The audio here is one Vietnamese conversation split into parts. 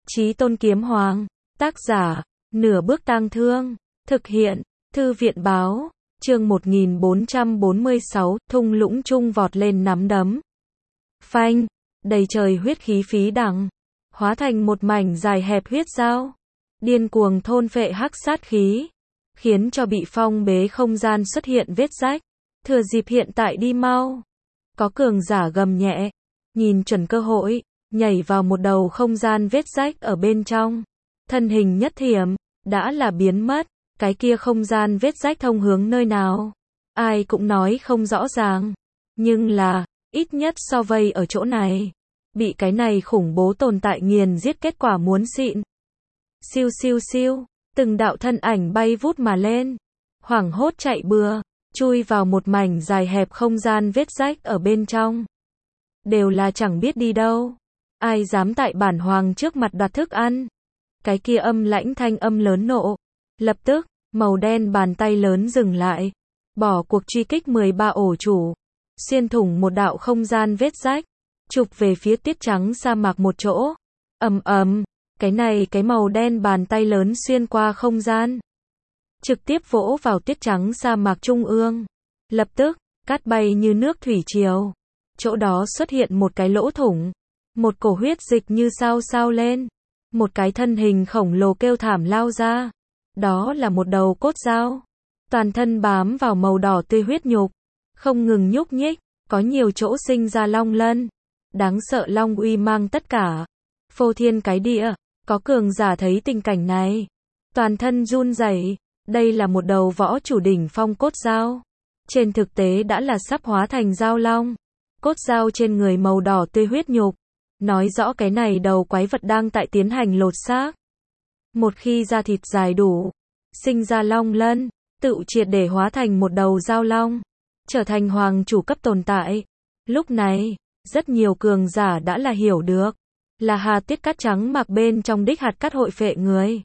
Chí Tôn Kiếm Hoàng, tác giả, Nửa Bước Tang Thương, thực hiện, Thư viện báo, chương 1446, thung lũng trung vọt lên nắm đấm. Phanh, đầy trời huyết khí phí đằng, hóa thành một mảnh dài hẹp huyết dao, điên cuồng thôn phệ hắc sát khí, khiến cho bị phong bế không gian xuất hiện vết rách, thừa dịp hiện tại đi mau. Có cường giả gầm nhẹ, nhìn chuẩn cơ hội, nhảy vào một đầu không gian vết rách ở bên trong, thân hình nhất thiểm, đã là biến mất, cái kia không gian vết rách thông hướng nơi nào, ai cũng nói không rõ ràng, nhưng là, ít nhất so vây ở chỗ này, bị cái này khủng bố tồn tại nghiền giết kết quả muốn xịn. Siêu siêu siêu, từng đạo thân ảnh bay vút mà lên, hoảng hốt chạy bừa, chui vào một mảnh dài hẹp không gian vết rách ở bên trong. Đều là chẳng biết đi đâu, ai dám tại bản hoàng trước mặt đoạt thức ăn. Cái kia âm lãnh thanh âm lớn nộ, lập tức, màu đen bàn tay lớn dừng lại, bỏ cuộc truy kích 13 ổ chủ, xuyên thủng một đạo không gian vết rách, chụp về phía tiết trắng sa mạc một chỗ. Ầm ầm, cái màu đen bàn tay lớn xuyên qua không gian, trực tiếp vỗ vào tiết trắng sa mạc trung ương. Lập tức, cát bay như nước thủy triều. Chỗ đó xuất hiện một cái lỗ thủng, một cổ huyết dịch như sao sao lên, một cái thân hình khổng lồ kêu thảm lao ra. Đó là một đầu cốt dao, toàn thân bám vào màu đỏ tươi huyết nhục, không ngừng nhúc nhích, có nhiều chỗ sinh ra long lân. Đáng sợ long uy mang tất cả, phô thiên cái địa. Có cường giả thấy tình cảnh này, toàn thân run rẩy. Đây là một đầu võ chủ đỉnh phong cốt dao, trên thực tế đã là sắp hóa thành dao long. Cốt dao trên người màu đỏ tươi huyết nhục, nói rõ cái này đầu quái vật đang tại tiến hành lột xác. Một khi da thịt dài đủ, sinh ra long lân, tự triệt để hóa thành một đầu dao long, trở thành hoàng chủ cấp tồn tại. Lúc này, rất nhiều cường giả đã là hiểu được, là hà tiết cát trắng mặc bên trong đích hạt cát hội phệ người.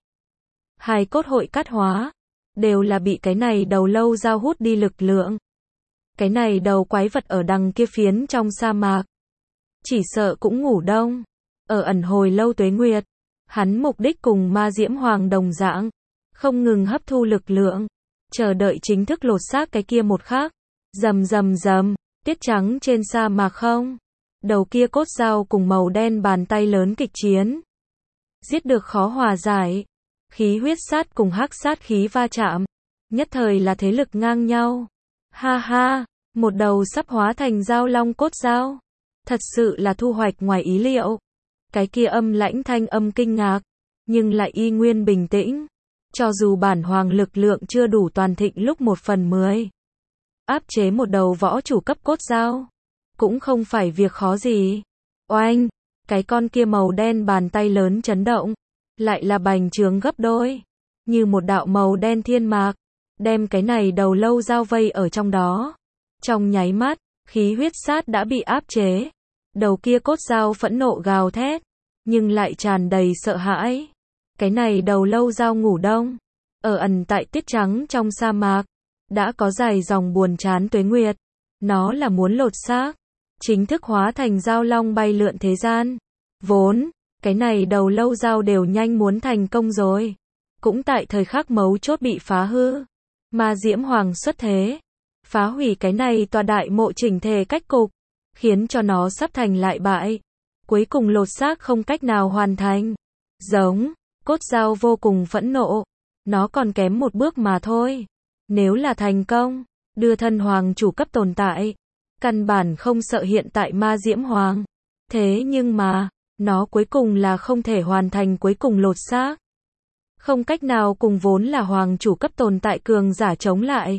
Hài cốt hội cát hóa, đều là bị cái này đầu lâu dao hút đi lực lượng. Cái này đầu quái vật ở đằng kia phiến trong sa mạc, chỉ sợ cũng ngủ đông, ở ẩn hồi lâu tuế nguyệt. Hắn mục đích cùng ma diễm hoàng đồng dạng, không ngừng hấp thu lực lượng, chờ đợi chính thức lột xác cái kia một khắc. Rầm rầm rầm, tiết trắng trên sa mạc không. Đầu kia cốt dao cùng màu đen bàn tay lớn kịch chiến. Giết được khó hòa giải. Khí huyết sát cùng hắc sát khí va chạm. Nhất thời là thế lực ngang nhau. Ha ha, một đầu sắp hóa thành dao long cốt dao. Thật sự là thu hoạch ngoài ý liệu. Cái kia âm lãnh thanh âm kinh ngạc, nhưng lại y nguyên bình tĩnh. Cho dù bản hoàng lực lượng chưa đủ toàn thịnh lúc 1/10, áp chế một đầu võ chủ cấp cốt dao, cũng không phải việc khó gì. Oanh, cái con kia màu đen bàn tay lớn chấn động, lại là bành trướng gấp đôi, như một đạo màu đen thiên mạc, đem cái này đầu lâu dao vây ở trong đó. Trong nháy mắt, khí huyết sát đã bị áp chế. Đầu kia cốt dao phẫn nộ gào thét, nhưng lại tràn đầy sợ hãi. Cái này đầu lâu dao ngủ đông, ở ẩn tại tiết trắng trong sa mạc, đã có dài dòng buồn chán tuế nguyệt. Nó là muốn lột xác, chính thức hóa thành dao long bay lượn thế gian. Vốn, cái này đầu lâu dao đều nhanh muốn thành công rồi. Cũng tại thời khắc mấu chốt bị phá hư. Ma diễm hoàng xuất thế, phá hủy cái này tòa đại mộ chỉnh thể cách cục, khiến cho nó sắp thành lại bại. Cuối cùng lột xác không cách nào hoàn thành. Giống, cốt dao vô cùng phẫn nộ. Nó còn kém một bước mà thôi. Nếu là thành công, đưa thân hoàng chủ cấp tồn tại, căn bản không sợ hiện tại ma diễm hoàng. Thế nhưng mà, nó cuối cùng là không thể hoàn thành cuối cùng lột xác. Không cách nào cùng vốn là hoàng chủ cấp tồn tại cường giả chống lại.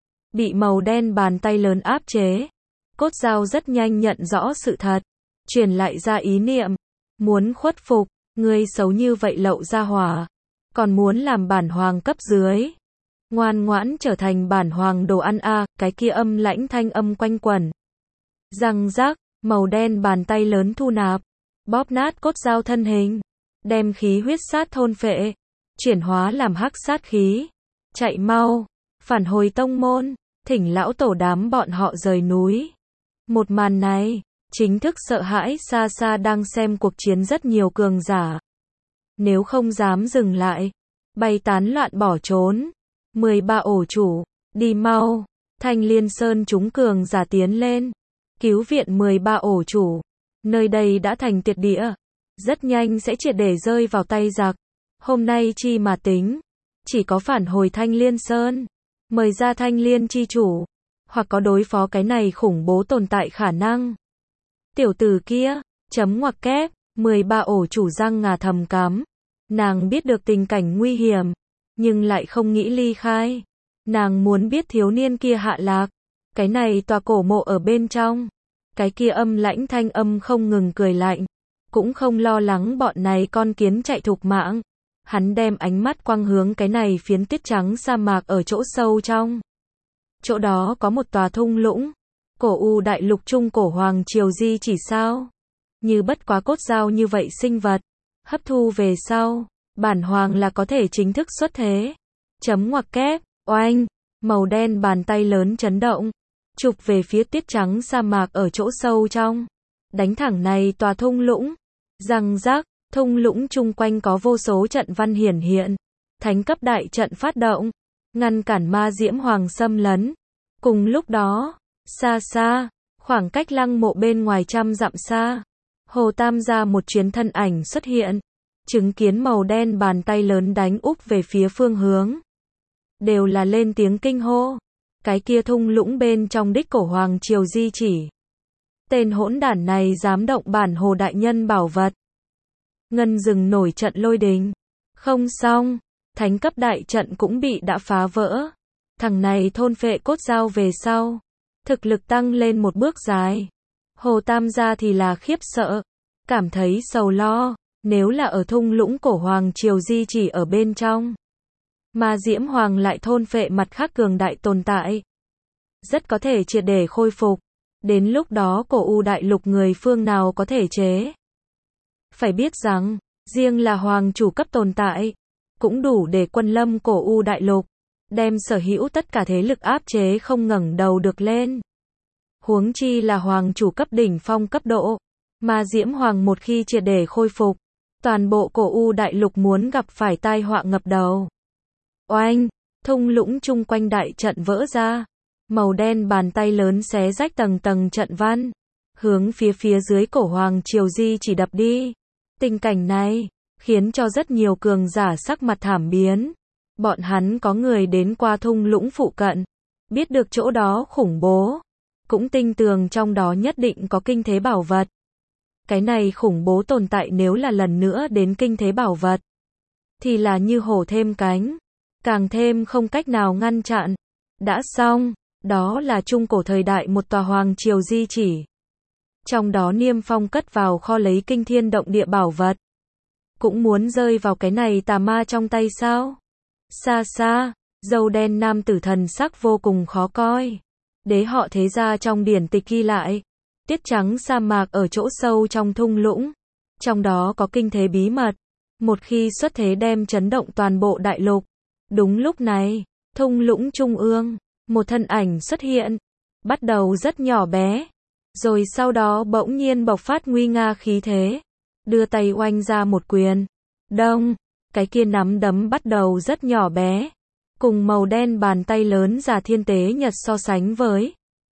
Bị màu đen bàn tay lớn áp chế. Cốt dao rất nhanh nhận rõ sự thật, truyền lại ra ý niệm, muốn khuất phục. Ngươi xấu như vậy lậu ra hỏa, còn muốn làm bản hoàng cấp dưới, ngoan ngoãn trở thành bản hoàng đồ ăn a. Cái kia âm lãnh thanh âm quanh quẩn. Răng rác, màu đen bàn tay lớn thu nạp, bóp nát cốt dao thân hình, đem khí huyết sát thôn phệ, chuyển hóa làm hắc sát khí. Chạy mau, phản hồi tông môn, thỉnh lão tổ đám bọn họ rời núi. Một màn này, chính thức sợ hãi xa xa đang xem cuộc chiến rất nhiều cường giả. nếu không dám dừng lại, bay tán loạn bỏ trốn. 13 ổ chủ, đi mau, Thanh Liên Sơn chúng cường giả tiến lên, cứu viện 13 ổ chủ, nơi đây đã thành tuyệt địa, rất nhanh sẽ triệt để rơi vào tay giặc. Hôm nay chi mà tính, chỉ có phản hồi Thanh Liên Sơn, mời ra Thanh Liên chi chủ, hoặc có đối phó cái này khủng bố tồn tại khả năng. Tiểu tử kia, chấm ngoặc kép, 13 ổ chủ răng ngà thầm cắm. Nàng biết được tình cảnh nguy hiểm, nhưng lại không nghĩ ly khai. Nàng muốn biết thiếu niên kia hạ lạc, cái này tòa cổ mộ ở bên trong. Cái kia âm lãnh thanh âm không ngừng cười lạnh, cũng không lo lắng bọn này con kiến chạy thục mạng. Hắn đem ánh mắt quang hướng cái này phiến tuyết trắng sa mạc ở chỗ sâu trong. Chỗ đó có một tòa thung lũng, cổ u đại lục trung cổ hoàng triều di chỉ sao? Như bất quá cốt dao như vậy sinh vật, hấp thu về sau, bản hoàng là có thể chính thức xuất thế. Chấm ngoặc kép, oanh, màu đen bàn tay lớn chấn động, chụp về phía tuyết trắng sa mạc ở chỗ sâu trong, đánh thẳng này tòa thung lũng. Răng rác, thung lũng chung quanh có vô số trận văn hiển hiện, thánh cấp đại trận phát động, ngăn cản ma diễm hoàng xâm lấn. Cùng lúc đó, xa xa, khoảng cách lăng mộ bên ngoài trăm dặm xa, Hồ Tam gia một chuyến thân ảnh xuất hiện, chứng kiến màu đen bàn tay lớn đánh úp về phía phương hướng. Đều là lên tiếng kinh hô, cái kia thung lũng bên trong đích cổ hoàng triều di chỉ. Tên hỗn đản này dám động bản Hồ đại nhân bảo vật. Ngân rừng nổi trận lôi đình. Không xong, thánh cấp đại trận cũng bị đã phá vỡ. Thằng này thôn phệ cốt dao về sau, thực lực tăng lên một bước dài. Hồ Tam gia thì là khiếp sợ, cảm thấy sầu lo, nếu là ở thung lũng cổ hoàng triều di chỉ ở bên trong, mà Diễm Hoàng lại thôn phệ mặt khác cường đại tồn tại, rất có thể triệt để khôi phục. Đến lúc đó cổ u đại lục người phương nào có thể chế? Phải biết rằng, riêng là hoàng chủ cấp tồn tại, cũng đủ để quân lâm cổ u đại lục, đem sở hữu tất cả thế lực áp chế không ngẩng đầu được lên. Huống chi là hoàng chủ cấp đỉnh phong cấp độ, mà Diễm Hoàng một khi triệt để khôi phục, toàn bộ cổ u đại lục muốn gặp phải tai họa ngập đầu. Oanh, thung lũng chung quanh đại trận vỡ ra, màu đen bàn tay lớn xé rách tầng tầng trận văn, hướng phía dưới cổ hoàng triều di chỉ đập đi. Tình cảnh này khiến cho rất nhiều cường giả sắc mặt thảm biến. Bọn hắn có người đến qua thung lũng phụ cận, biết được chỗ đó khủng bố, cũng tin tưởng trong đó nhất định có kinh thế bảo vật. Cái này khủng bố tồn tại nếu là lần nữa đến kinh thế bảo vật, thì là như hổ thêm cánh, càng thêm không cách nào ngăn chặn. Đã xong, đó là trung cổ thời đại một tòa hoàng triều di chỉ. Trong đó Niêm Phong cất vào kho lấy kinh thiên động địa bảo vật. Cũng muốn rơi vào cái này tà ma trong tay sao? Xa xa, râu đen nam tử thần sắc vô cùng khó coi. Đế họ thế gia trong điển tịch ghi lại, tuyết trắng sa mạc ở chỗ sâu trong thung lũng, trong đó có kinh thế bí mật, một khi xuất thế đem chấn động toàn bộ đại lục. Đúng lúc này, thung lũng trung ương, một thân ảnh xuất hiện, bắt đầu rất nhỏ bé, rồi sau đó bỗng nhiên bộc phát nguy nga khí thế, đưa tay oanh ra một quyền. Đông, cái kia nắm đấm bắt đầu rất nhỏ bé, cùng màu đen bàn tay lớn giả thiên tế nhật so sánh với.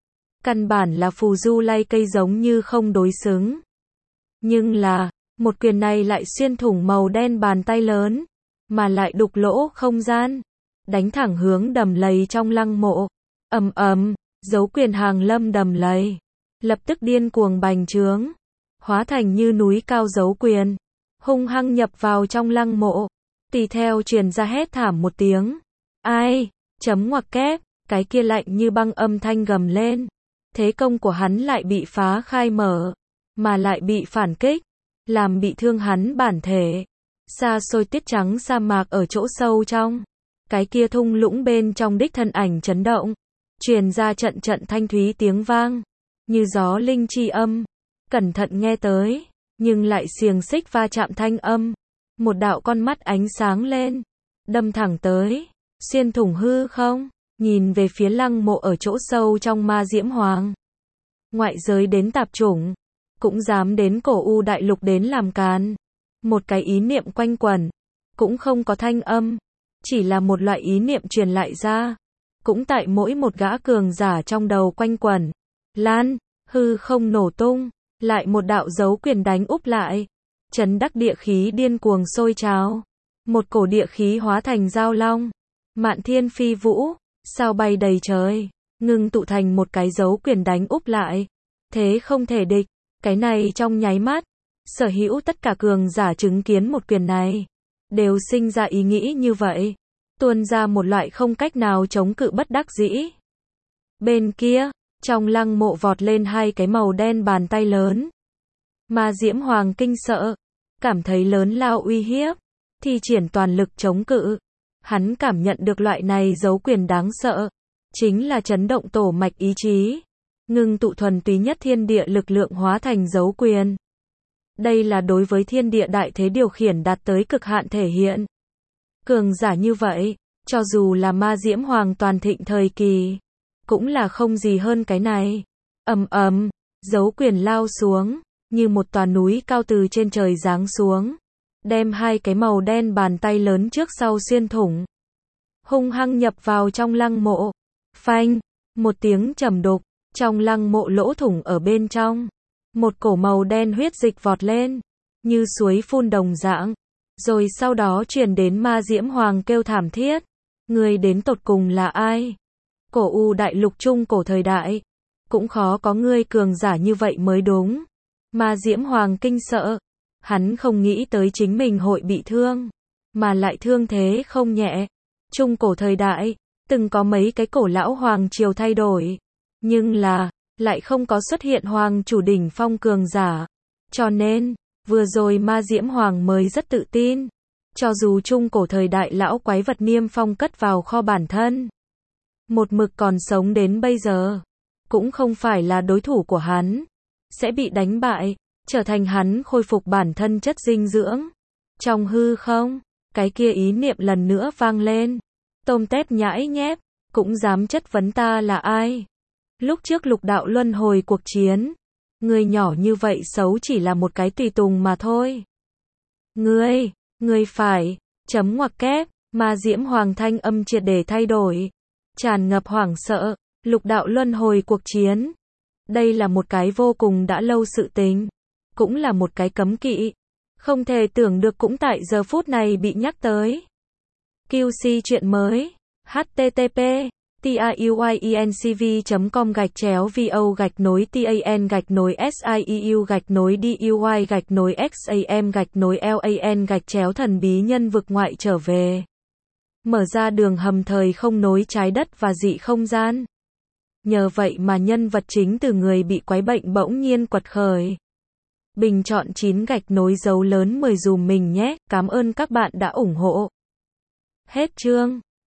Căn bản là phù du lay cây giống như không đối xứng. Nhưng là, một quyền này lại xuyên thủng màu đen bàn tay lớn, mà lại đục lỗ không gian, đánh thẳng hướng đầm lầy trong lăng mộ. Ầm ầm, dấu quyền hàng lâm đầm lầy, lập tức điên cuồng bành trướng, hóa thành như núi cao dấu quyền, hung hăng nhập vào trong lăng mộ. Tùy theo truyền ra hét thảm một tiếng. Ai? Chấm ngoặc kép, cái kia lạnh như băng âm thanh gầm lên. Thế công của hắn lại bị phá khai mở, mà lại bị phản kích, làm bị thương hắn bản thể. Xa xôi tuyết trắng sa mạc ở chỗ sâu trong, cái kia thung lũng bên trong đích thân ảnh chấn động, truyền ra trận trận thanh thúy tiếng vang, như gió linh chi âm. Cẩn thận nghe tới, nhưng lại xiềng xích va chạm thanh âm. Một đạo con mắt ánh sáng lên, đâm thẳng tới, xuyên thủng hư không, nhìn về phía lăng mộ ở chỗ sâu trong ma Diễm Hoàng. Ngoại giới đến tạp chủng, cũng dám đến cổ u đại lục đến làm càn. Một cái ý niệm quanh quẩn, cũng không có thanh âm, chỉ là một loại ý niệm truyền lại ra, cũng tại mỗi một gã cường giả trong đầu quanh quẩn. Lan, hư không nổ tung, lại một đạo dấu quyền đánh úp lại, chấn đắc địa khí điên cuồng sôi trào, một cổ địa khí hóa thành giao long, mạn thiên phi vũ, sao bay đầy trời, ngưng tụ thành một cái dấu quyền đánh úp lại, thế không thể địch. Cái này trong nháy mắt, sở hữu tất cả cường giả chứng kiến một quyền này, đều sinh ra ý nghĩ như vậy, tuôn ra một loại không cách nào chống cự bất đắc dĩ. Bên kia, trong lăng mộ vọt lên hai cái màu đen bàn tay lớn. Ma Diễm Hoàng kinh sợ, cảm thấy lớn lao uy hiếp, thi triển toàn lực chống cự. Hắn cảm nhận được loại này dấu quyền đáng sợ, chính là chấn động tổ mạch ý chí, ngưng tụ thuần túy nhất thiên địa lực lượng hóa thành dấu quyền. Đây là đối với thiên địa đại thế điều khiển đạt tới cực hạn thể hiện. Cường giả như vậy, cho dù là Ma Diễm Hoàng toàn thịnh thời kỳ, cũng là không gì hơn cái này. Ầm ầm, dấu quyền lao xuống, như một tòa núi cao từ trên trời giáng xuống, đem hai cái màu đen bàn tay lớn trước sau xuyên thủng, hung hăng nhập vào trong lăng mộ. Phanh, một tiếng trầm đục, trong lăng mộ lỗ thủng ở bên trong, một cổ màu đen huyết dịch vọt lên, như suối phun đồng dạng, rồi sau đó truyền đến Ma Diễm Hoàng kêu thảm thiết. Người đến tột cùng là ai? Cổ U đại lục trung cổ thời đại, cũng khó có người cường giả như vậy mới đúng. Ma Diễm Hoàng kinh sợ, hắn không nghĩ tới chính mình hội bị thương, mà lại thương thế không nhẹ. Trung cổ thời đại, từng có mấy cái cổ lão hoàng triều thay đổi, nhưng là, lại không có xuất hiện hoàng chủ đỉnh phong cường giả. Cho nên, vừa rồi Ma Diễm Hoàng mới rất tự tin. Cho dù trung cổ thời đại lão quái vật niêm phong cất vào kho bản thân, một mực còn sống đến bây giờ, cũng không phải là đối thủ của hắn, sẽ bị đánh bại, trở thành hắn khôi phục bản thân chất dinh dưỡng. Trong hư không, cái kia ý niệm lần nữa vang lên. Tôm tép nhãi nhép, cũng dám chất vấn ta là ai? Lúc trước lục đạo luân hồi cuộc chiến, người nhỏ như vậy xấu chỉ là một cái tùy tùng mà thôi. Ngươi phải, chấm ngoặc kép, Ma Diễm Hoàng thanh âm triệt để thay đổi, tràn ngập hoảng sợ, lục đạo luân hồi cuộc chiến. Đây là một cái vô cùng đã lâu sự tình, cũng là một cái cấm kỵ, không thể tưởng được cũng tại giờ phút này bị nhắc tới. QC chuyện mới, http tiuyencv.com/vo-sieu-duy-xam-lan-thần bí nhân vực ngoại trở về. Mở ra đường hầm thời không nối trái đất và dị không gian. Nhờ vậy mà nhân vật chính từ người bị quái bệnh bỗng nhiên quật khởi. Bình chọn 9 gạch nối dấu lớn 10 dùm mình nhé, cảm ơn các bạn đã ủng hộ. Hết chương.